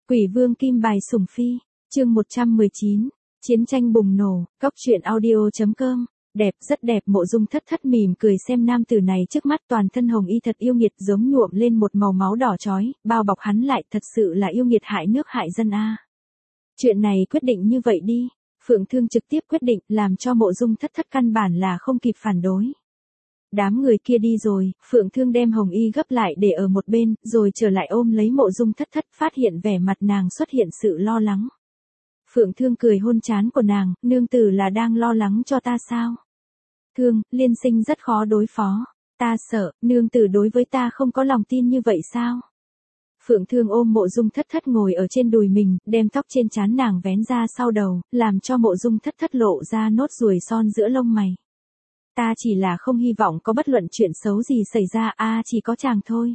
Quỷ vương kim bài sủng phi, chương 119, chiến tranh bùng nổ, cóc truyện audio.com, đẹp rất đẹp. Mộ Dung Thất Thất mỉm cười xem nam tử này trước mắt, toàn thân hồng y thật yêu nghiệt, giống nhuộm lên một màu máu đỏ chói, bao bọc hắn lại, thật sự là yêu nghiệt hại nước hại dân a. Chuyện này quyết định như vậy đi, Phượng Thương trực tiếp quyết định, làm cho Mộ Dung Thất Thất căn bản là không kịp phản đối. Đám người kia đi rồi, Phượng Thương đem hồng y gấp lại để ở một bên, rồi trở lại ôm lấy Mộ Dung Thất Thất, phát hiện vẻ mặt nàng xuất hiện sự lo lắng. Phượng Thương cười hôn trán của nàng, nương tử là đang lo lắng cho ta sao? Thương, liên sinh rất khó đối phó, ta sợ, nương tử đối với ta không có lòng tin như vậy sao? Phượng Thương ôm Mộ Dung Thất Thất ngồi ở trên đùi mình, đem tóc trên trán nàng vén ra sau đầu, làm cho Mộ Dung Thất Thất lộ ra nốt ruồi son giữa lông mày. Ta chỉ là không hy vọng có bất luận chuyện xấu gì xảy ra, chỉ có chàng thôi.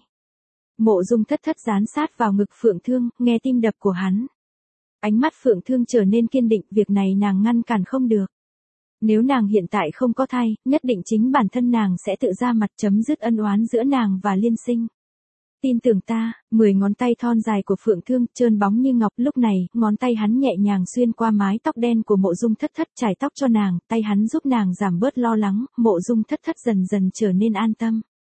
Mộ Dung Thất Thất dán sát vào ngực Phượng Thương, nghe tim đập của hắn. Ánh mắt Phượng Thương trở nên kiên định, việc này nàng ngăn cản không được. Nếu nàng hiện tại không có thai, nhất định chính bản thân nàng sẽ tự ra mặt chấm dứt ân oán giữa nàng và liên sinh. Tin tưởng ta. 10 ngón tay thon dài của Phượng Thương, trơn bóng như ngọc, lúc này, ngón tay hắn nhẹ nhàng xuyên qua mái tóc đen của Mộ Dung Thất Thất, trải tóc cho nàng, tay hắn giúp nàng giảm bớt lo lắng, Mộ Dung Thất Thất dần dần trở nên an tâm.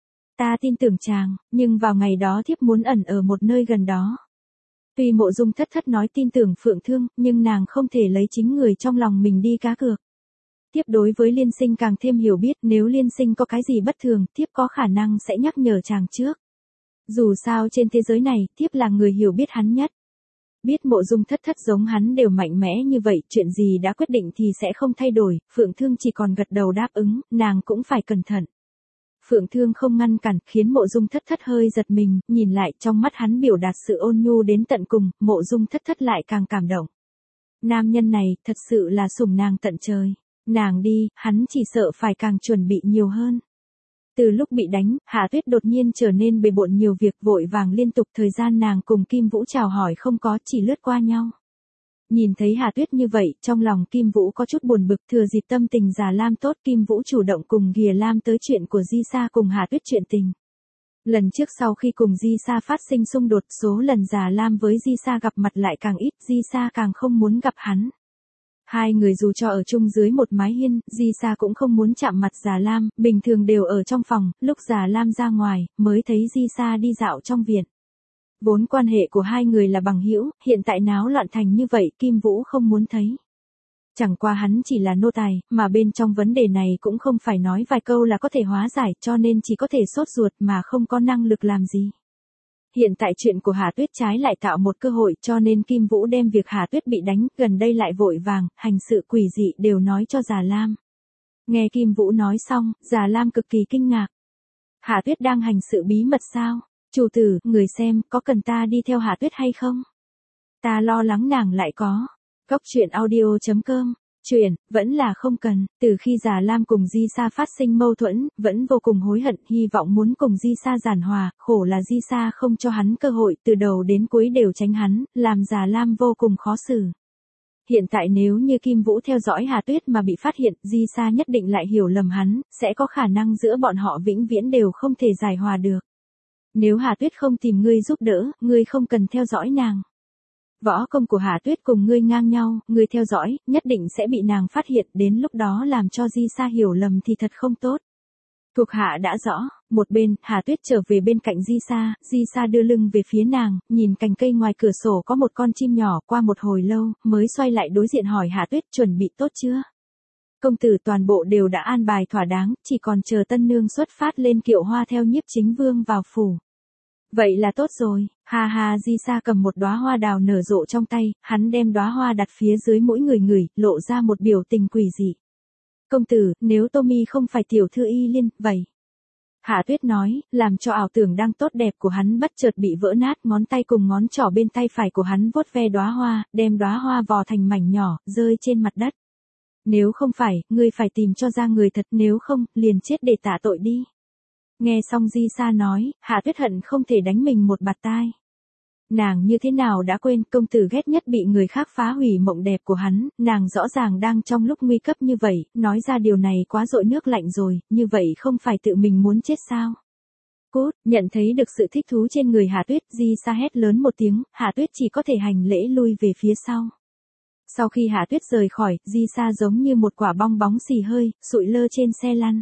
Ta tin tưởng chàng, nhưng vào ngày đó thiếp muốn ẩn ở một nơi gần đó. Tuy Mộ Dung Thất Thất nói tin tưởng Phượng Thương, nhưng nàng không thể lấy chính người trong lòng mình đi cá cược. Thiếp đối với liên sinh càng thêm hiểu biết, nếu liên sinh có cái gì bất thường, thiếp có khả năng sẽ nhắc nhở chàng trước. Dù sao trên thế giới này, thiếp là người hiểu biết hắn nhất. Biết Mộ Dung Thất Thất giống hắn đều mạnh mẽ như vậy, chuyện gì đã quyết định thì sẽ không thay đổi, Phượng Thương chỉ còn gật đầu đáp ứng, nàng cũng phải cẩn thận. Phượng Thương không ngăn cản, khiến Mộ Dung Thất Thất hơi giật mình, nhìn lại, trong mắt hắn biểu đạt sự ôn nhu đến tận cùng, Mộ Dung Thất Thất lại càng cảm động. Nam nhân này, thật sự là sủng nàng tận trời. Nàng đi, hắn chỉ sợ phải càng chuẩn bị nhiều hơn. Từ lúc bị đánh, Hạ Tuyết đột nhiên trở nên bề bộn nhiều việc, vội vàng liên tục, thời gian nàng cùng Kim Vũ chào hỏi không có, chỉ lướt qua nhau. Nhìn thấy Hạ Tuyết như vậy, trong lòng Kim Vũ có chút buồn bực, thừa dịp tâm tình Già Lam tốt, Kim Vũ chủ động cùng Ghìa Lam tới chuyện của Di Sa cùng Hạ Tuyết chuyện tình. Lần trước sau khi cùng Di Sa phát sinh xung đột, số lần Già Lam với Di Sa gặp mặt lại càng ít, Di Sa càng không muốn gặp hắn. Hai người dù cho ở chung dưới một mái hiên, Di Sa cũng không muốn chạm mặt Già Lam, bình thường đều ở trong phòng, lúc Già Lam ra ngoài, mới thấy Di Sa đi dạo trong viện. Vốn quan hệ của hai người là bằng hữu, hiện tại náo loạn thành như vậy, Kim Vũ không muốn thấy. Chẳng qua hắn chỉ là nô tài, mà bên trong vấn đề này cũng không phải nói vài câu là có thể hóa giải, cho nên chỉ có thể sốt ruột mà không có năng lực làm gì. Hiện tại chuyện của Hà Tuyết trái lại tạo một cơ hội, cho nên Kim Vũ đem việc Hà Tuyết bị đánh, gần đây lại vội vàng, hành sự quỷ dị đều nói cho Già Lam. Nghe Kim Vũ nói xong, Già Lam cực kỳ kinh ngạc. Hà Tuyết đang hành sự bí mật sao? Chủ tử, người xem, có cần ta đi theo Hà Tuyết hay không? Ta lo lắng nàng lại có. Cóc truyện audio.com, chuyện, vẫn là không cần. Từ khi Già Lam cùng Di Sa phát sinh mâu thuẫn, vẫn vô cùng hối hận, hy vọng muốn cùng Di Sa giảng hòa, khổ là Di Sa không cho hắn cơ hội, từ đầu đến cuối đều tránh hắn, làm Già Lam vô cùng khó xử. Hiện tại nếu như Kim Vũ theo dõi Hà Tuyết mà bị phát hiện, Di Sa nhất định lại hiểu lầm hắn, sẽ có khả năng giữa bọn họ vĩnh viễn đều không thể giải hòa được. Nếu Hà Tuyết không tìm ngươi giúp đỡ, ngươi không cần theo dõi nàng. Võ công của Hà Tuyết cùng ngươi ngang nhau, ngươi theo dõi, nhất định sẽ bị nàng phát hiện, đến lúc đó làm cho Di Sa hiểu lầm thì thật không tốt. Thuộc hạ đã rõ. Một bên, Hà Tuyết trở về bên cạnh Di Sa đưa lưng về phía nàng, nhìn cành cây ngoài cửa sổ có một con chim nhỏ, qua một hồi lâu, mới xoay lại đối diện hỏi Hà Tuyết, chuẩn bị tốt chưa? Công tử, toàn bộ đều đã an bài thỏa đáng, chỉ còn chờ tân nương xuất phát lên kiệu hoa theo Nhiếp Chính Vương vào phủ. Vậy là tốt rồi, ha ha. Di Sa cầm một đóa hoa đào nở rộ trong tay, hắn đem đóa hoa đặt phía dưới mỗi người ngửi, lộ ra một biểu tình quỷ dị. Công tử, nếu Tommy không phải tiểu thư Y Liên, vậy. Hạ Tuyết nói, làm cho ảo tưởng đang tốt đẹp của hắn bất chợt bị vỡ nát, ngón tay cùng ngón trỏ bên tay phải của hắn vuốt ve đóa hoa, đem đóa hoa vò thành mảnh nhỏ, rơi trên mặt đất. Nếu không phải, ngươi phải tìm cho ra người thật, nếu không, liền chết để tạ tội đi. Nghe xong Di Sa nói, Hạ Tuyết hận không thể đánh mình một bạt tai. Nàng như thế nào đã quên, công tử ghét nhất bị người khác phá hủy mộng đẹp của hắn, nàng rõ ràng đang trong lúc nguy cấp như vậy, nói ra điều này quá dội nước lạnh rồi, như vậy không phải tự mình muốn chết sao? Cút, nhận thấy được sự thích thú trên người Hạ Tuyết, Di Sa hét lớn một tiếng, Hạ Tuyết chỉ có thể hành lễ lui về phía sau. Sau khi Hạ Tuyết rời khỏi, Di Sa giống như một quả bong bóng xì hơi, sụi lơ trên xe lăn.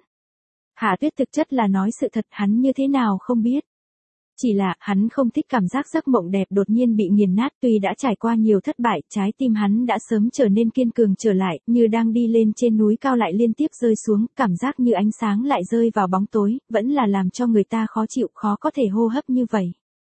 Hạ Tuyết thực chất là nói sự thật, hắn như thế nào không biết. Chỉ là, hắn không thích cảm giác giấc mộng đẹp đột nhiên bị nghiền nát, tuy đã trải qua nhiều thất bại, trái tim hắn đã sớm trở nên kiên cường trở lại, như đang đi lên trên núi cao lại liên tiếp rơi xuống, cảm giác như ánh sáng lại rơi vào bóng tối, vẫn là làm cho người ta khó chịu, khó có thể hô hấp như vậy.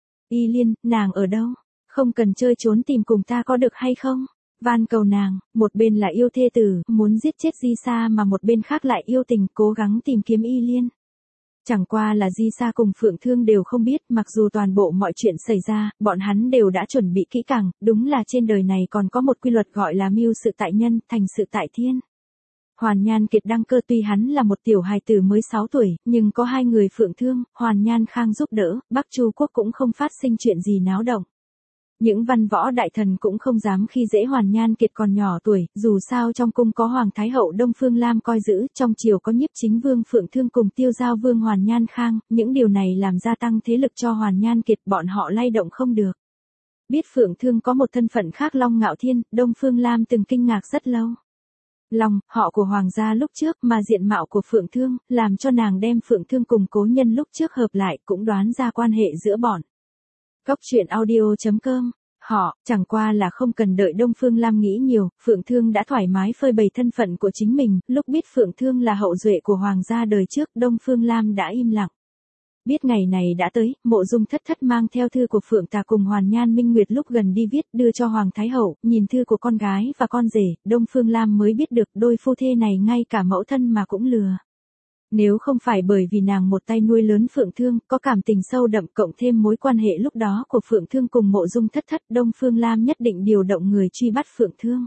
Y Liên, nàng ở đâu? Không cần chơi trốn tìm cùng ta có được hay không? Van cầu nàng, một bên là yêu thê tử, muốn giết chết Di Sa mà một bên khác lại yêu tình, cố gắng tìm kiếm Y Liên. Chẳng qua là Di Sa cùng Phượng Thương đều không biết, mặc dù toàn bộ mọi chuyện xảy ra, bọn hắn đều đã chuẩn bị kỹ càng, đúng là trên đời này còn có một quy luật gọi là mưu sự tại nhân, thành sự tại thiên. Hoàn Nhan Kiệt đăng cơ, tuy hắn là một tiểu hài tử mới 6 tuổi, nhưng có hai người Phượng Thương, Hoàn Nhan Khang giúp đỡ, Bắc Chu quốc cũng không phát sinh chuyện gì náo động. Những văn võ đại thần cũng không dám khi dễ Hoàn Nhan Kiệt còn nhỏ tuổi, dù sao trong cung có Hoàng Thái hậu Đông Phương Lam coi giữ, trong triều có Nhiếp Chính Vương Phượng Thương cùng Tiêu Giao Vương Hoàn Nhan Khang, những điều này làm gia tăng thế lực cho Hoàn Nhan Kiệt, bọn họ lay động không được. Biết Phượng Thương có một thân phận khác Long Ngạo Thiên, Đông Phương Lam từng kinh ngạc rất lâu. Long, họ của Hoàng gia lúc trước mà diện mạo của Phượng Thương, làm cho nàng đem Phượng Thương cùng cố nhân lúc trước hợp lại cũng đoán ra quan hệ giữa bọn. Cóc truyện audio.com. Họ, chẳng qua là không cần đợi Đông Phương Lam nghĩ nhiều, Phượng Thương đã thoải mái phơi bày thân phận của chính mình, lúc biết Phượng Thương là hậu duệ của Hoàng gia đời trước, Đông Phương Lam đã im lặng. Biết ngày này đã tới, Mộ Dung Thất Thất mang theo thư của Phượng Tà cùng Hoàn Nhan Minh Nguyệt lúc gần đi viết đưa cho Hoàng Thái hậu, nhìn thư của con gái và con rể, Đông Phương Lam mới biết được đôi phu thê này ngay cả mẫu thân mà cũng lừa. Nếu không phải bởi vì nàng một tay nuôi lớn Phượng Thương, có cảm tình sâu đậm cộng thêm mối quan hệ lúc đó của Phượng Thương cùng Mộ Dung Thất Thất, Đông Phương Lam nhất định điều động người truy bắt Phượng Thương.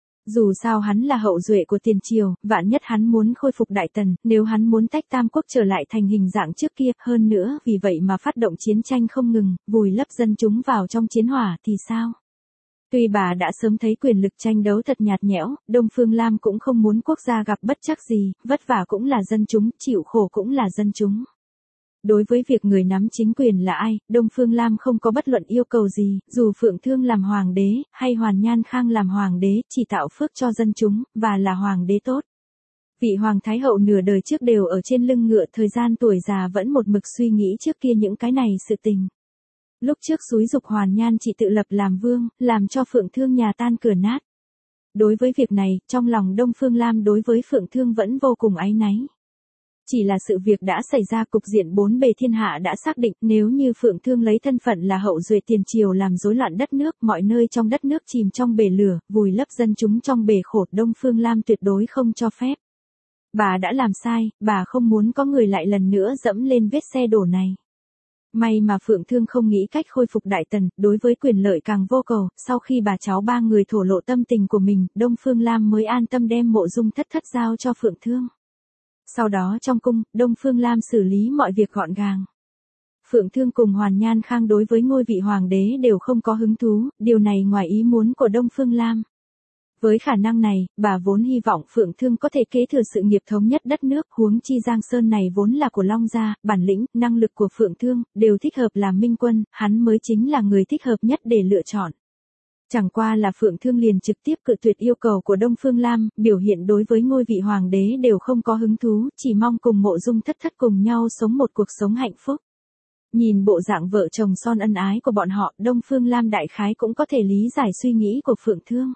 Dù sao hắn là hậu duệ của tiền triều, vạn nhất hắn muốn khôi phục Đại Tần, nếu hắn muốn tách Tam Quốc trở lại thành hình dạng trước kia, hơn nữa, vì vậy mà phát động chiến tranh không ngừng, vùi lấp dân chúng vào trong chiến hỏa thì sao? Tuy bà đã sớm thấy quyền lực tranh đấu thật nhạt nhẽo, Đông Phương Lam cũng không muốn quốc gia gặp bất trắc gì, vất vả cũng là dân chúng, chịu khổ cũng là dân chúng. Đối với việc người nắm chính quyền là ai, Đông Phương Lam không có bất luận yêu cầu gì, dù Phượng Thương làm hoàng đế, hay Hoàn Nhan Khang làm hoàng đế, chỉ tạo phước cho dân chúng, và là hoàng đế tốt. Vị Hoàng Thái hậu nửa đời trước đều ở trên lưng ngựa, thời gian tuổi già vẫn một mực suy nghĩ trước kia những cái này sự tình. Lúc trước xúi dục Hoàn Nhan chỉ tự lập làm vương, làm cho Phượng Thương nhà tan cửa nát. Đối với việc này, trong lòng Đông Phương Lam đối với Phượng Thương vẫn vô cùng áy náy. Chỉ là sự việc đã xảy ra, cục diện bốn bề thiên hạ đã xác định, nếu như Phượng Thương lấy thân phận là hậu duệ tiền triều làm rối loạn đất nước, mọi nơi trong đất nước chìm trong bể lửa, vùi lấp dân chúng trong bể khổ, Đông Phương Lam tuyệt đối không cho phép. Bà đã làm sai, bà không muốn có người lại lần nữa dẫm lên vết xe đổ này. May mà Phượng Thương không nghĩ cách khôi phục Đại Tần, đối với quyền lợi càng vô cầu, sau khi bà cháu ba người thổ lộ tâm tình của mình, Đông Phương Lam mới an tâm đem Mộ Dung Thất Thất giao cho Phượng Thương. Sau đó trong cung, Đông Phương Lam xử lý mọi việc gọn gàng. Phượng Thương cùng Hoàn Nhan Khang đối với ngôi vị hoàng đế đều không có hứng thú, điều này ngoài ý muốn của Đông Phương Lam. Với khả năng này, bà vốn hy vọng Phượng Thương có thể kế thừa sự nghiệp thống nhất đất nước, huống chi Giang Sơn này vốn là của Long gia, bản lĩnh, năng lực của Phượng Thương, đều thích hợp làm minh quân, hắn mới chính là người thích hợp nhất để lựa chọn. Chẳng qua là Phượng Thương liền trực tiếp cự tuyệt yêu cầu của Đông Phương Lam, biểu hiện đối với ngôi vị hoàng đế đều không có hứng thú, chỉ mong cùng Mộ Dung Thất Thất cùng nhau sống một cuộc sống hạnh phúc. Nhìn bộ dạng vợ chồng son ân ái của bọn họ, Đông Phương Lam đại khái cũng có thể lý giải suy nghĩ của Phượng Thương.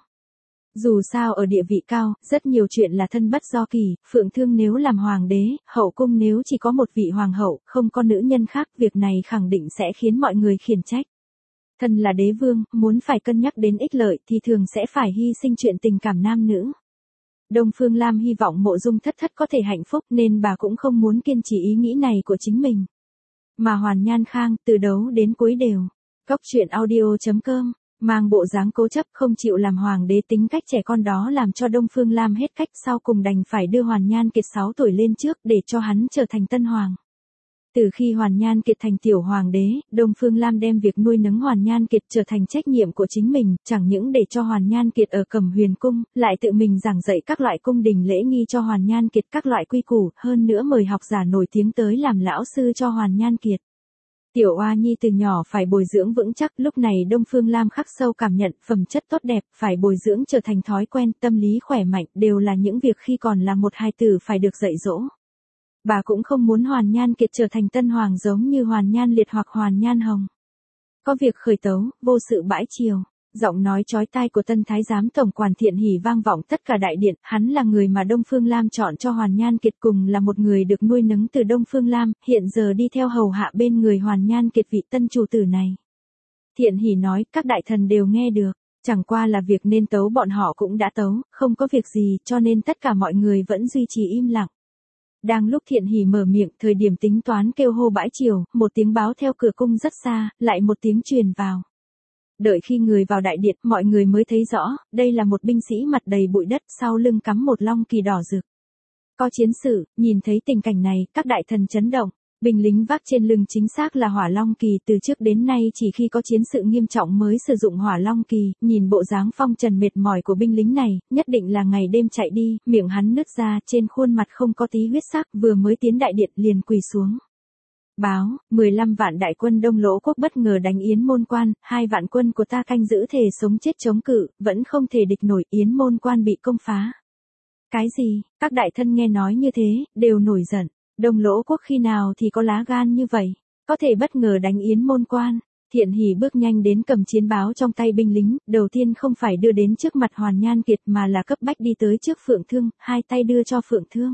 Dù sao ở địa vị cao, rất nhiều chuyện là thân bất do kỳ, Phượng Thương nếu làm hoàng đế, hậu cung nếu chỉ có một vị hoàng hậu, không có nữ nhân khác, việc này khẳng định sẽ khiến mọi người khiển trách. Thân là đế vương, muốn phải cân nhắc đến ích lợi thì thường sẽ phải hy sinh chuyện tình cảm nam nữ. Đông Phương Lam hy vọng Mộ Dung Thất Thất có thể hạnh phúc nên bà cũng không muốn kiên trì ý nghĩ này của chính mình. Mà Hoàn Nhan Khang, từ đầu đến cuối đều. Cóc truyện audio.com. Mang bộ dáng cố chấp không chịu làm hoàng đế, tính cách trẻ con đó làm cho Đông Phương Lam hết cách, sau cùng đành phải đưa Hoàn Nhan Kiệt 6 tuổi lên trước để cho hắn trở thành tân hoàng. Từ khi Hoàn Nhan Kiệt thành tiểu hoàng đế, Đông Phương Lam đem việc nuôi nấng Hoàn Nhan Kiệt trở thành trách nhiệm của chính mình, chẳng những để cho Hoàn Nhan Kiệt ở Cẩm Huyền cung, lại tự mình giảng dạy các loại cung đình lễ nghi cho Hoàn Nhan Kiệt, các loại quy củ, hơn nữa mời học giả nổi tiếng tới làm lão sư cho Hoàn Nhan Kiệt. Tiểu oa nhi từ nhỏ phải bồi dưỡng vững chắc, lúc này Đông Phương Lam khắc sâu cảm nhận phẩm chất tốt đẹp, phải bồi dưỡng trở thành thói quen, tâm lý khỏe mạnh, đều là những việc khi còn là một hài tử phải được dạy dỗ. Bà cũng không muốn Hoàn Nhan Kiệt trở thành tân hoàng giống như Hoàn Nhan Liệt hoặc Hoàn Nhan Hồng. Có việc khởi tấu, vô sự bãi triều. Giọng nói chói tai của tân thái giám tổng quản Thiện Hỉ vang vọng tất cả đại điện, hắn là người mà Đông Phương Lam chọn cho Hoàn Nhan Kiệt, cùng là một người được nuôi nấng từ Đông Phương Lam, hiện giờ đi theo hầu hạ bên người Hoàn Nhan Kiệt vị tân chủ tử này. Thiện Hỉ nói, các đại thần đều nghe được, chẳng qua là việc nên tấu bọn họ cũng đã tấu, không có việc gì, cho nên tất cả mọi người vẫn duy trì im lặng. Đang lúc Thiện Hỉ mở miệng, thời điểm tính toán kêu hô bãi triều, một tiếng báo theo cửa cung rất xa, lại một tiếng truyền vào. Đợi khi người vào đại điện, mọi người mới thấy rõ, đây là một binh sĩ mặt đầy bụi đất, sau lưng cắm một long kỳ đỏ rực. Có chiến sự, nhìn thấy tình cảnh này, các đại thần chấn động. Binh lính vác trên lưng chính xác là hỏa long kỳ, từ trước đến nay chỉ khi có chiến sự nghiêm trọng mới sử dụng hỏa long kỳ, nhìn bộ dáng phong trần mệt mỏi của binh lính này, nhất định là ngày đêm chạy đi, miệng hắn nứt ra, trên khuôn mặt không có tí huyết sắc, vừa mới tiến đại điện liền quỳ xuống. Báo, 15 vạn đại quân Đông Lỗ quốc bất ngờ đánh Yến Môn Quan, 2 vạn quân của ta canh giữ thể sống chết chống cự, vẫn không thể địch nổi, Yến Môn Quan bị công phá. Cái gì? Các đại thân nghe nói như thế, đều nổi giận. Đông Lỗ quốc khi nào thì có lá gan như vậy, có thể bất ngờ đánh Yến Môn Quan. Thiện Hỉ bước nhanh đến cầm chiến báo trong tay binh lính, đầu tiên không phải đưa đến trước mặt Hoàn Nhan Kiệt mà là cấp bách đi tới trước Phượng Thương, hai tay đưa cho Phượng Thương.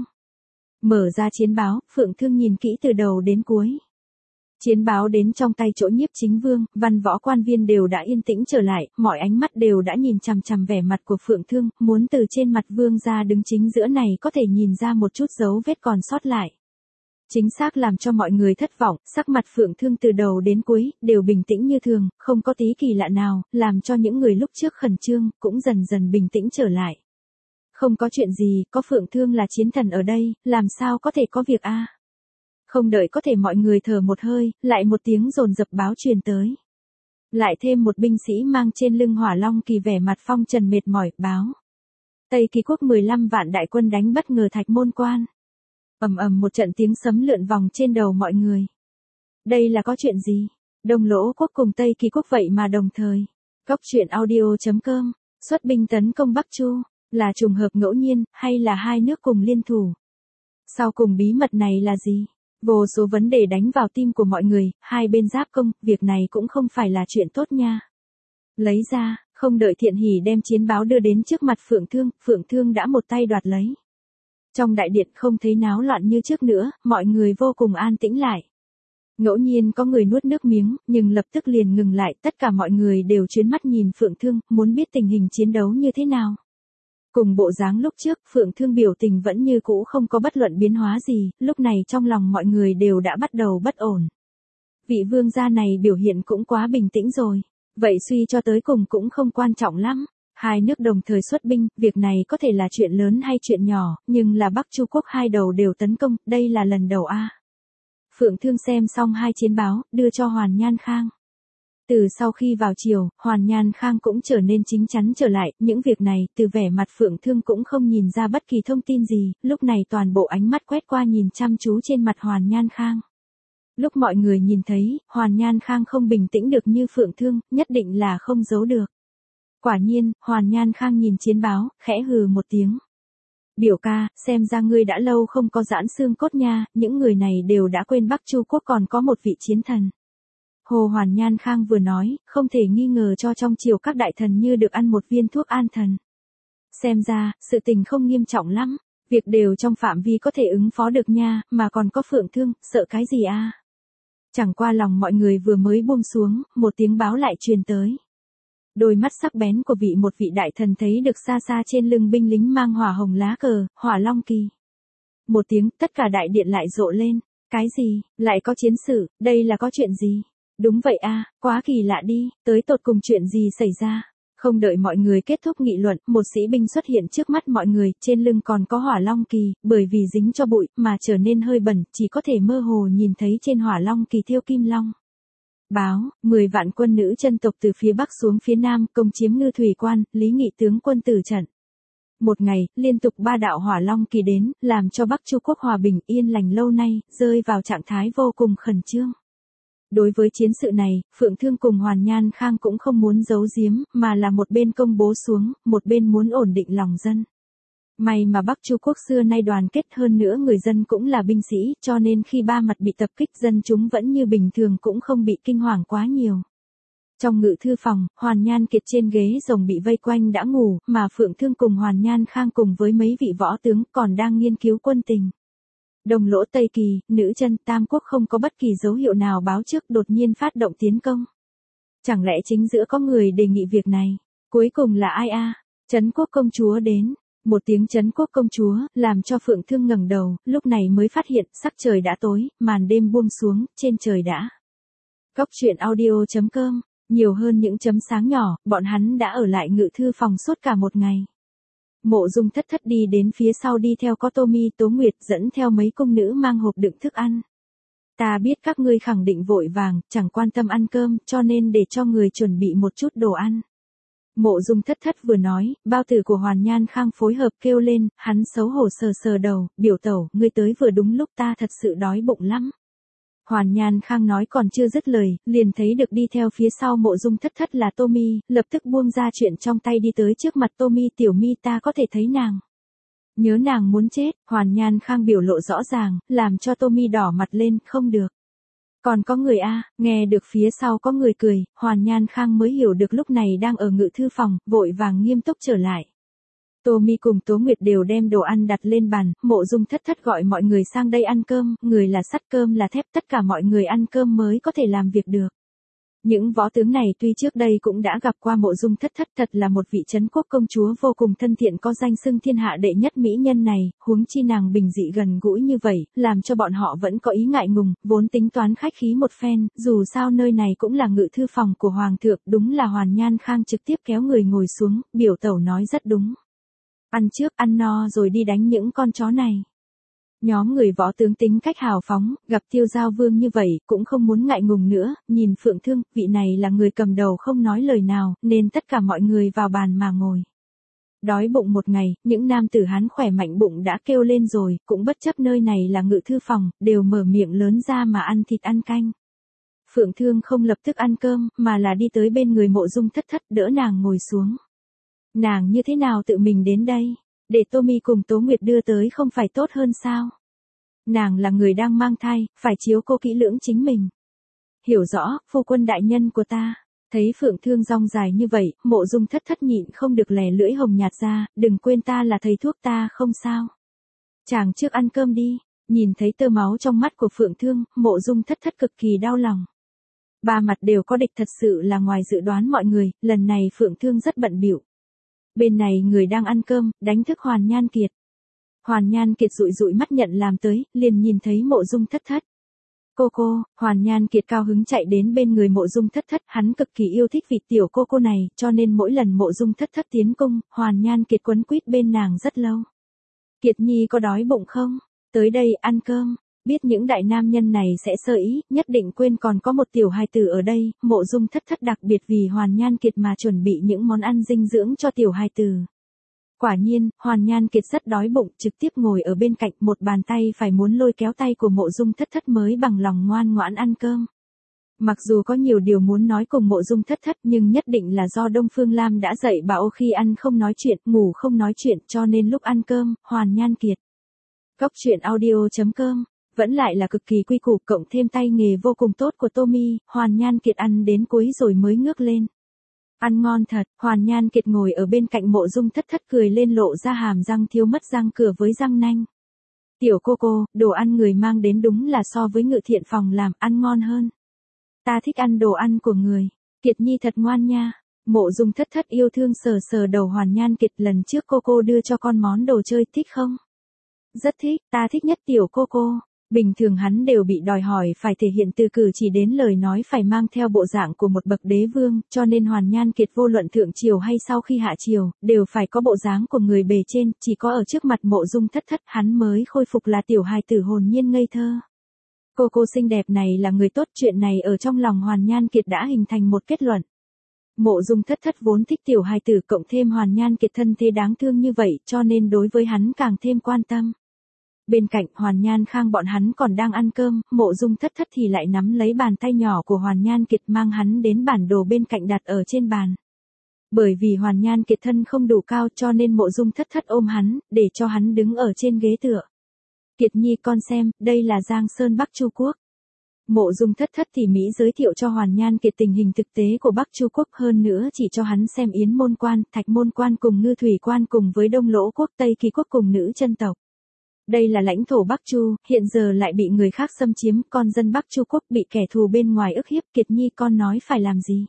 Mở ra chiến báo, Phượng Thương nhìn kỹ từ đầu đến cuối. Chiến báo đến trong tay chỗ Nhiếp Chính Vương, văn võ quan viên đều đã yên tĩnh trở lại, mọi ánh mắt đều đã nhìn chằm chằm vẻ mặt của Phượng Thương, muốn từ trên mặt vương gia đứng chính giữa này có thể nhìn ra một chút dấu vết còn sót lại. Chính xác làm cho mọi người thất vọng, sắc mặt Phượng Thương từ đầu đến cuối, đều bình tĩnh như thường, không có tí kỳ lạ nào, làm cho những người lúc trước khẩn trương, cũng dần dần bình tĩnh trở lại. Không có chuyện gì, có Phượng Thương là chiến thần ở đây, làm sao có thể có việc a? Không đợi có thể mọi người thở một hơi, lại một tiếng dồn dập báo truyền tới. Lại thêm một binh sĩ mang trên lưng hỏa long kỳ vẻ mặt phong trần mệt mỏi, báo. Tây Kỳ quốc 15 vạn đại quân đánh bất ngờ Thạch Môn Quan. Ầm ầm một trận tiếng sấm lượn vòng trên đầu mọi người. Đây là có chuyện gì? Đông Lỗ quốc cùng Tây Kỳ quốc vậy mà đồng thời. Góc truyện audio.com, xuất binh tấn công Bắc Chu, là trùng hợp ngẫu nhiên, hay là hai nước cùng liên thủ? Sau cùng bí mật này là gì? Vô số vấn đề đánh vào tim của mọi người, hai bên giáp công, việc này cũng không phải là chuyện tốt nha. Lấy ra, không đợi Thiện Hỉ đem chiến báo đưa đến trước mặt Phượng Thương đã một tay đoạt lấy. Trong đại điện không thấy náo loạn như trước nữa, mọi người vô cùng an tĩnh lại. Ngẫu nhiên có người nuốt nước miếng, nhưng lập tức liền ngừng lại, tất cả mọi người đều chuyến mắt nhìn Phượng Thương, muốn biết tình hình chiến đấu như thế nào. Cùng bộ dáng lúc trước, Phượng Thương biểu tình vẫn như cũ không có bất luận biến hóa gì, lúc này trong lòng mọi người đều đã bắt đầu bất ổn. Vị vương gia này biểu hiện cũng quá bình tĩnh rồi, vậy suy cho tới cùng cũng không quan trọng lắm. Hai nước đồng thời xuất binh, việc này có thể là chuyện lớn hay chuyện nhỏ, nhưng là Bắc Chu quốc hai đầu đều tấn công, đây là lần đầu a. Phượng Thương xem xong hai chiến báo, đưa cho Hoàn Nhan Khang. Từ sau khi vào triều, Hoàn Nhan Khang cũng trở nên chính chắn trở lại, những việc này, từ vẻ mặt Phượng Thương cũng không nhìn ra bất kỳ thông tin gì, lúc này toàn bộ ánh mắt quét qua nhìn chăm chú trên mặt Hoàn Nhan Khang. Lúc mọi người nhìn thấy, Hoàn Nhan Khang không bình tĩnh được như Phượng Thương, nhất định là không giấu được. Quả nhiên, Hoàn Nhan Khang nhìn chiến báo, khẽ hừ một tiếng. Biểu ca, xem ra ngươi đã lâu không có giãn xương cốt nha, những người này đều đã quên Bắc Chu quốc còn có một vị chiến thần. Hồ Hoàn Nhan Khang vừa nói, không thể nghi ngờ cho trong triều các đại thần như được ăn một viên thuốc an thần. Xem ra, sự tình không nghiêm trọng lắm, việc đều trong phạm vi có thể ứng phó được nha, mà còn có Phượng Thương, sợ cái gì a? Chẳng qua lòng mọi người vừa mới buông xuống, một tiếng báo lại truyền tới. Đôi mắt sắc bén của một vị đại thần thấy được xa xa trên lưng binh lính mang hỏa hồng lá cờ, hỏa long kỳ. Một tiếng, tất cả đại điện lại rộ lên. Cái gì, lại có chiến sự, đây là có chuyện gì? Đúng vậy a, quá kỳ lạ đi, tới tột cùng chuyện gì xảy ra? Không đợi mọi người kết thúc nghị luận, một sĩ binh xuất hiện trước mắt mọi người, trên lưng còn có hỏa long kỳ, bởi vì dính cho bụi mà trở nên hơi bẩn, chỉ có thể mơ hồ nhìn thấy trên hỏa long kỳ thêu kim long. Báo, 10 vạn quân nữ chân tộc từ phía bắc xuống phía nam, công chiếm Ngư Thủy Quan, Lý Nghị tướng quân tử trận. Một ngày, liên tục 3 đạo hỏa long kỳ đến, làm cho Bắc Chu quốc hòa bình yên lành lâu nay, rơi vào trạng thái vô cùng khẩn trương. Đối với chiến sự này, Phượng Thương cùng Hoàn Nhan Khang cũng không muốn giấu giếm, mà là một bên công bố xuống, một bên muốn ổn định lòng dân. May mà Bắc Chu quốc xưa nay đoàn kết, hơn nữa người dân cũng là binh sĩ, cho nên khi ba mặt bị tập kích dân chúng vẫn như bình thường, cũng không bị kinh hoàng quá nhiều. Trong ngự thư phòng, Hoàn Nhan Kiệt trên ghế rồng bị vây quanh đã ngủ, mà Phượng Thương cùng Hoàn Nhan Khang cùng với mấy vị võ tướng còn đang nghiên cứu quân tình. Đồng Lỗ Tây Kỳ, nữ chân Tam Quốc không có bất kỳ dấu hiệu nào báo trước đột nhiên phát động tiến công. Chẳng lẽ chính giữa có người đề nghị việc này? Cuối cùng là ai a? Trấn Quốc công chúa đến. Một tiếng Trấn Quốc công chúa, làm cho Phượng Thương ngẩng đầu, lúc này mới phát hiện sắc trời đã tối, màn đêm buông xuống, trên trời đã. Góc truyện audio.com, nhiều hơn những chấm sáng nhỏ, bọn hắn đã ở lại ngự thư phòng suốt cả một ngày. Mộ Dung Thất Thất đi đến phía sau đi theo có Tô Mi Tố Nguyệt dẫn theo mấy cung nữ mang hộp đựng thức ăn. Ta biết các ngươi khẳng định vội vàng, chẳng quan tâm ăn cơm, cho nên để cho người chuẩn bị một chút đồ ăn. Mộ Dung Thất Thất vừa nói, bao tử của Hoàn Nhan Khang phối hợp kêu lên, hắn xấu hổ sờ sờ đầu, biểu tẩu, ngươi tới vừa đúng lúc, ta thật sự đói bụng lắm. Hoàn Nhan Khang nói còn chưa dứt lời, liền thấy được đi theo phía sau Mộ Dung Thất Thất là Tô Mi, lập tức buông ra chuyện trong tay đi tới trước mặt Tô Mi, tiểu Mi ta có thể thấy nàng. Nhớ nàng muốn chết, Hoàn Nhan Khang biểu lộ rõ ràng, làm cho Tô Mi đỏ mặt lên, không được. Còn có người a, nghe được phía sau có người cười, Hoàn Nhan Khang mới hiểu được lúc này đang ở ngự thư phòng, vội vàng nghiêm túc trở lại. Tô Mi cùng Tố Nguyệt đều đem đồ ăn đặt lên bàn, Mộ Dung Thất Thất gọi mọi người sang đây ăn cơm, người là sắt cơm là thép, tất cả mọi người ăn cơm mới có thể làm việc được. Những võ tướng này tuy trước đây cũng đã gặp qua Mộ Dung Thất Thất, thật là một vị Trấn Quốc công chúa vô cùng thân thiện, có danh xưng thiên hạ đệ nhất mỹ nhân này, huống chi nàng bình dị gần gũi như vậy, làm cho bọn họ vẫn có ý ngại ngùng, vốn tính toán khách khí một phen, dù sao nơi này cũng là ngự thư phòng của Hoàng thượng, đúng là Hoàn Nhan Khang trực tiếp kéo người ngồi xuống, biểu tẩu nói rất đúng. Ăn trước, ăn no rồi đi đánh những con chó này. Nhóm người võ tướng tính cách hào phóng, gặp Tiêu Giao Vương như vậy, cũng không muốn ngại ngùng nữa, nhìn Phượng Thương, vị này là người cầm đầu không nói lời nào, nên tất cả mọi người vào bàn mà ngồi. Đói bụng một ngày, những nam tử Hán khỏe mạnh bụng đã kêu lên rồi, cũng bất chấp nơi này là ngự thư phòng, đều mở miệng lớn ra mà ăn thịt ăn canh. Phượng Thương không lập tức ăn cơm, mà là đi tới bên người Mộ Dung Thất Thất, đỡ nàng ngồi xuống. Nàng như thế nào tự mình đến đây? Để Tô Mi cùng Tố Nguyệt đưa tới không phải tốt hơn sao? Nàng là người đang mang thai, phải chiếu cố kỹ lưỡng chính mình. Hiểu rõ, phu quân đại nhân của ta. Thấy Phượng Thương rong dài như vậy, Mộ Dung Thất Thất nhịn không được lè lưỡi hồng nhạt ra, đừng quên ta là thầy thuốc, ta không sao. Chàng trước ăn cơm đi. Nhìn thấy tơ máu trong mắt của Phượng Thương, Mộ Dung Thất Thất cực kỳ đau lòng. Ba mặt đều có địch, thật sự là ngoài dự đoán mọi người, lần này Phượng Thương rất bận bịu. Bên này người đang ăn cơm, đánh thức Hoàn Nhan Kiệt. Hoàn Nhan Kiệt dụi dụi mắt nhận làm tới, liền nhìn thấy Mộ Dung Thất Thất. Cô, Hoàn Nhan Kiệt cao hứng chạy đến bên người Mộ Dung Thất Thất, hắn cực kỳ yêu thích vị tiểu cô này, cho nên mỗi lần Mộ Dung Thất Thất tiến cung, Hoàn Nhan Kiệt quấn quýt bên nàng rất lâu. Kiệt Nhi có đói bụng không? Tới đây ăn cơm. Biết những đại nam nhân này sẽ sơ ý, nhất định quên còn có một tiểu hài tử ở đây, Mộ Dung Thất Thất đặc biệt vì Hoàn Nhan Kiệt mà chuẩn bị những món ăn dinh dưỡng cho tiểu hài tử. Quả nhiên, Hoàn Nhan Kiệt rất đói bụng, trực tiếp ngồi ở bên cạnh, một bàn tay phải muốn lôi kéo tay của Mộ Dung Thất Thất mới bằng lòng ngoan ngoãn ăn cơm. Mặc dù có nhiều điều muốn nói cùng Mộ Dung Thất Thất, nhưng nhất định là do Đông Phương Lam đã dạy bảo khi ăn không nói chuyện, ngủ không nói chuyện, cho nên lúc ăn cơm, Hoàn Nhan Kiệt. Góc truyện audio.com, vẫn lại là cực kỳ quy củ, cộng thêm tay nghề vô cùng tốt của Tô Mi, Hoàn Nhan Kiệt ăn đến cuối rồi mới ngước lên. Ăn ngon thật, Hoàn Nhan Kiệt ngồi ở bên cạnh Mộ Dung Thất Thất cười lên, lộ ra hàm răng thiếu mất răng cửa với răng nanh. Tiểu cô, đồ ăn người mang đến đúng là so với ngự thiện phòng làm, ăn ngon hơn. Ta thích ăn đồ ăn của người. Kiệt Nhi thật ngoan nha. Mộ Dung Thất Thất yêu thương sờ sờ đầu Hoàn Nhan Kiệt, lần trước cô đưa cho con món đồ chơi, thích không? Rất thích, ta thích nhất tiểu cô. Bình thường hắn đều bị đòi hỏi phải thể hiện từ cử chỉ đến lời nói phải mang theo bộ dạng của một bậc đế vương, cho nên Hoàn Nhan Kiệt vô luận thượng triều hay sau khi hạ triều, đều phải có bộ dáng của người bề trên, chỉ có ở trước mặt Mộ Dung Thất Thất hắn mới khôi phục là tiểu hài tử hồn nhiên ngây thơ. Cô xinh đẹp này là người tốt, chuyện này ở trong lòng Hoàn Nhan Kiệt đã hình thành một kết luận. Mộ Dung Thất Thất vốn thích tiểu hài tử, cộng thêm Hoàn Nhan Kiệt thân thế đáng thương như vậy, cho nên đối với hắn càng thêm quan tâm. Bên cạnh Hoàn Nhan Khang bọn hắn còn đang ăn cơm, Mộ Dung Thất Thất thì lại nắm lấy bàn tay nhỏ của Hoàn Nhan Kiệt mang hắn đến bản đồ bên cạnh đặt ở trên bàn. Bởi vì Hoàn Nhan Kiệt thân không đủ cao cho nên Mộ Dung Thất Thất ôm hắn, để cho hắn đứng ở trên ghế tựa. Kiệt Nhi con xem, đây là Giang Sơn Bắc Chu Quốc. Mộ Dung Thất Thất tỉ mỉ giới thiệu cho Hoàn Nhan Kiệt tình hình thực tế của Bắc Chu Quốc, hơn nữa chỉ cho hắn xem Yến Môn Quan, Thạch Môn Quan cùng Ngư Thủy Quan cùng với Đông Lỗ Quốc, Tây Kỳ Quốc cùng nữ chân tộc. Đây là lãnh thổ Bắc Chu, hiện giờ lại bị người khác xâm chiếm, con dân Bắc Chu Quốc bị kẻ thù bên ngoài ức hiếp, Kiệt Nhi con nói phải làm gì?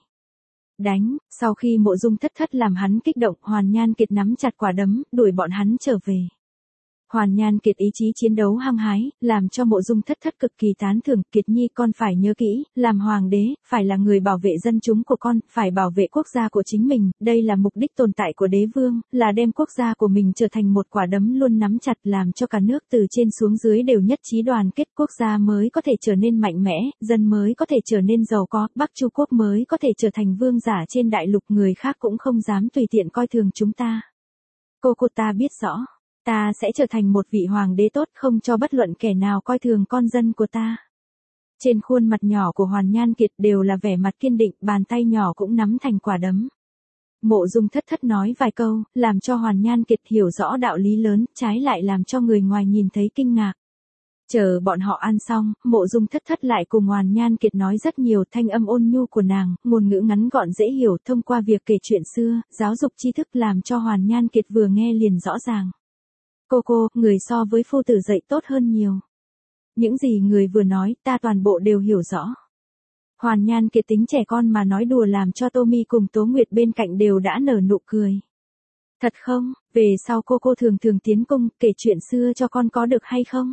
Đánh, sau khi Mộ Dung Thất Thất làm hắn kích động, Hoàn Nhan Kiệt nắm chặt quả đấm, đuổi bọn hắn trở về. Hoàn Nhan Kiệt ý chí chiến đấu hăng hái, làm cho Mộ Dung Thất Thất cực kỳ tán thưởng, Kiệt Nhi con phải nhớ kỹ, làm hoàng đế, phải là người bảo vệ dân chúng của con, phải bảo vệ quốc gia của chính mình, đây là mục đích tồn tại của đế vương, là đem quốc gia của mình trở thành một quả đấm luôn nắm chặt, làm cho cả nước từ trên xuống dưới đều nhất trí đoàn kết, quốc gia mới có thể trở nên mạnh mẽ, dân mới có thể trở nên giàu có, Bắc Chu Quốc mới có thể trở thành vương giả trên đại lục, người khác cũng không dám tùy tiện coi thường chúng ta. Cô ta biết rõ. Ta sẽ trở thành một vị hoàng đế tốt, không cho bất luận kẻ nào coi thường con dân của ta. Trên khuôn mặt nhỏ của Hoàn Nhan Kiệt đều là vẻ mặt kiên định, bàn tay nhỏ cũng nắm thành quả đấm. Mộ Dung Thất Thất nói vài câu, làm cho Hoàn Nhan Kiệt hiểu rõ đạo lý lớn, trái lại làm cho người ngoài nhìn thấy kinh ngạc. Chờ bọn họ ăn xong, Mộ Dung Thất Thất lại cùng Hoàn Nhan Kiệt nói rất nhiều, thanh âm ôn nhu của nàng, ngôn ngữ ngắn gọn dễ hiểu, thông qua việc kể chuyện xưa, giáo dục tri thức làm cho Hoàn Nhan Kiệt vừa nghe liền rõ ràng. Cô, người so với phu tử dạy tốt hơn nhiều. Những gì người vừa nói, ta toàn bộ đều hiểu rõ. Hoàn Nhan Kiệt tính trẻ con mà nói đùa làm cho Tô Mi cùng Tố Nguyệt bên cạnh đều đã nở nụ cười. Thật không, về sau cô thường thường tiến cung, kể chuyện xưa cho con có được hay không?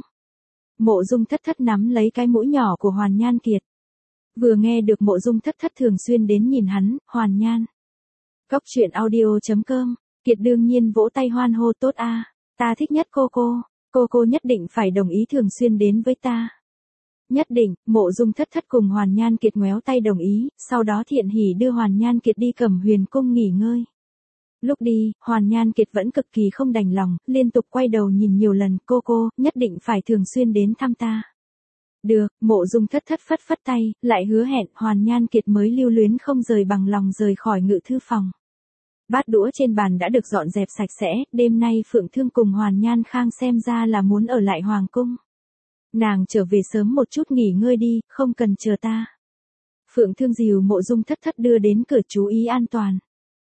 Mộ Dung Thất Thất nắm lấy cái mũi nhỏ của Hoàn Nhan Kiệt. Vừa nghe được Mộ Dung Thất Thất thường xuyên đến nhìn hắn, Hoàn Nhan. Cốc truyện audio.com, Kiệt đương nhiên vỗ tay hoan hô tốt a. Ta thích nhất cô nhất định phải đồng ý thường xuyên đến với ta. Nhất định, Mộ Dung Thất Thất cùng Hoàn Nhan Kiệt ngoéo tay đồng ý, sau đó Thiện Hỉ đưa Hoàn Nhan Kiệt đi Cẩm Huyền cung nghỉ ngơi. Lúc đi, Hoàn Nhan Kiệt vẫn cực kỳ không đành lòng, liên tục quay đầu nhìn nhiều lần, cô, nhất định phải thường xuyên đến thăm ta. Được, Mộ Dung Thất Thất phất phất tay, lại hứa hẹn, Hoàn Nhan Kiệt mới lưu luyến không rời bằng lòng rời khỏi ngự thư phòng. Bát đũa trên bàn đã được dọn dẹp sạch sẽ, đêm nay Phượng Thương cùng Hoàn Nhan Khang xem ra là muốn ở lại Hoàng cung. Nàng trở về sớm một chút nghỉ ngơi đi, không cần chờ ta. Phượng Thương dìu Mộ Dung Thất Thất đưa đến cửa chú ý an toàn.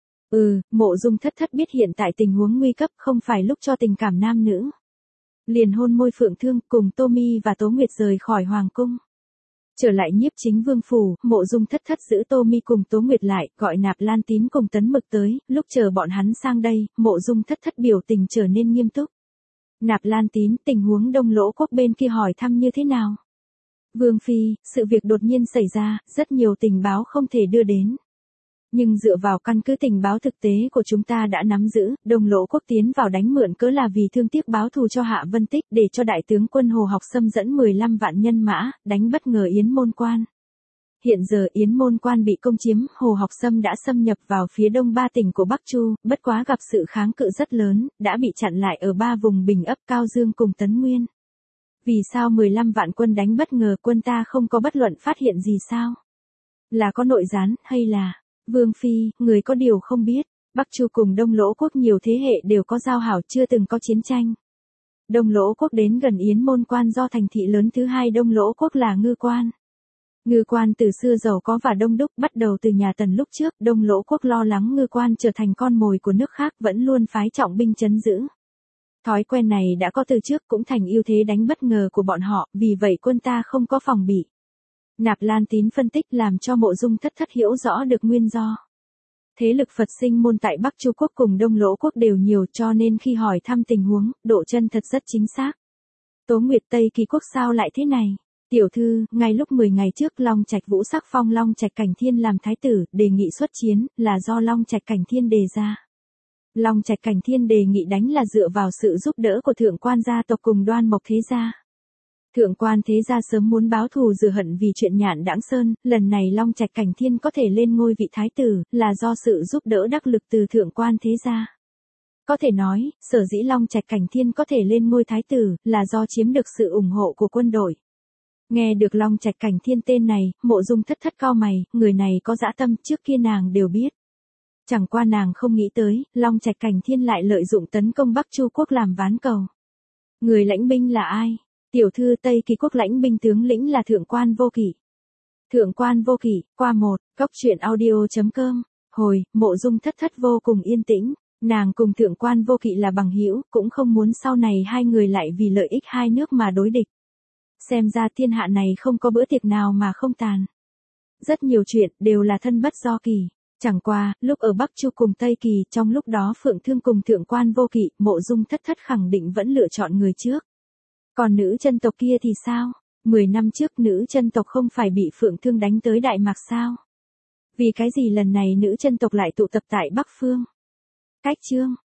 Mộ Dung Thất Thất biết hiện tại tình huống nguy cấp, không phải lúc cho tình cảm nam nữ. Liền hôn môi Phượng Thương cùng Tô Mi và Tố Nguyệt rời khỏi Hoàng cung. Trở lại Nhiếp Chính Vương phủ, Mộ Dung Thất Thất giữ Tô Mi cùng Tố Nguyệt lại, gọi Nạp Lan Tín cùng Tấn Mực tới, lúc chờ bọn hắn sang đây, Mộ Dung Thất Thất biểu tình trở nên nghiêm túc. Nạp Lan Tín, tình huống Đông Lỗ Quốc bên kia hỏi thăm như thế nào? Vương phi, sự việc đột nhiên xảy ra, rất nhiều tình báo không thể đưa đến. Nhưng dựa vào căn cứ tình báo thực tế của chúng ta đã nắm giữ, Đông Lỗ Quốc tiến vào đánh mượn cớ là vì thương tiếc báo thù cho Hạ Vân Tích, để cho đại tướng quân Hồ Học Sâm dẫn 15 vạn nhân mã, đánh bất ngờ Yến Môn Quan. Hiện giờ Yến Môn Quan bị công chiếm, Hồ Học Sâm đã xâm nhập vào phía đông 3 tỉnh của Bắc Chu, bất quá gặp sự kháng cự rất lớn, đã bị chặn lại ở 3 vùng Bình Ấp, Cao Dương cùng Tấn Nguyên. Vì sao 15 vạn quân đánh bất ngờ, quân ta không có bất luận phát hiện gì sao? Là có nội gián, hay là... Vương phi, người có điều không biết, Bắc Chu cùng Đông Lỗ Quốc nhiều thế hệ đều có giao hảo, chưa từng có chiến tranh. Đông Lỗ Quốc đến gần Yến Môn Quan do thành thị lớn thứ hai Đông Lỗ Quốc là Ngư Quan. Ngư Quan từ xưa giàu có và đông đúc, bắt đầu từ nhà Tần lúc trước, Đông Lỗ Quốc lo lắng Ngư Quan trở thành con mồi của nước khác, vẫn luôn phái trọng binh trấn giữ. Thói quen này đã có từ trước, cũng thành ưu thế đánh bất ngờ của bọn họ, vì vậy quân ta không có phòng bị. Nạp Lan Tín phân tích làm cho Mộ Dung Thất Thất hiểu rõ được nguyên do. Thế lực Phật sinh môn tại Bắc Chu Quốc cùng Đông Lỗ Quốc đều nhiều, cho nên khi hỏi thăm tình huống, độ chân thật rất chính xác. Tố Nguyệt Tây Kỳ Quốc sao lại thế này? Tiểu thư, ngay lúc 10 ngày trước Long Trạch Vũ sắc phong Long Trạch Cảnh Thiên làm thái tử, đề nghị xuất chiến, là do Long Trạch Cảnh Thiên đề ra. Long Trạch Cảnh Thiên đề nghị đánh là dựa vào sự giúp đỡ của thượng quan gia tộc cùng Đoan Mộc thế gia. Thượng quan thế gia sớm muốn báo thù rửa hận vì chuyện Nhạn Đãng Sơn, lần này Long Trạch Cảnh Thiên có thể lên ngôi vị thái tử, là do sự giúp đỡ đắc lực từ thượng quan thế gia. Có thể nói, sở dĩ Long Trạch Cảnh Thiên có thể lên ngôi thái tử, là do chiếm được sự ủng hộ của quân đội. Nghe được Long Trạch Cảnh Thiên tên này, Mộ Dung thất thất cau mày, người này có dã tâm, trước kia nàng đều biết. Chẳng qua nàng không nghĩ tới, Long Trạch Cảnh Thiên lại lợi dụng tấn công Bắc Chu Quốc làm ván cầu. Người lãnh binh là ai? Tiểu thư Tây Kỳ Quốc lãnh binh tướng lĩnh là Thượng quan Vô Kỵ. Thượng quan Vô Kỵ, qua một, góc truyện audio.com. Hồi, Mộ Dung thất thất vô cùng yên tĩnh. Nàng cùng Thượng quan Vô Kỵ là bằng hữu, cũng không muốn sau này hai người lại vì lợi ích hai nước mà đối địch. Xem ra thiên hạ này không có bữa tiệc nào mà không tàn. Rất nhiều chuyện đều là thân bất do kỳ. Chẳng qua, lúc ở Bắc Chu cùng Tây Kỳ, trong lúc đó Phượng Thương cùng Thượng quan Vô Kỵ, Mộ Dung thất thất khẳng định vẫn lựa chọn người trước. Còn nữ chân tộc kia thì sao? 10 năm trước nữ chân tộc không phải bị Phượng Thương đánh tới Đại Mạc sao? Vì cái gì lần này nữ chân tộc lại tụ tập tại Bắc Phương? Cách chương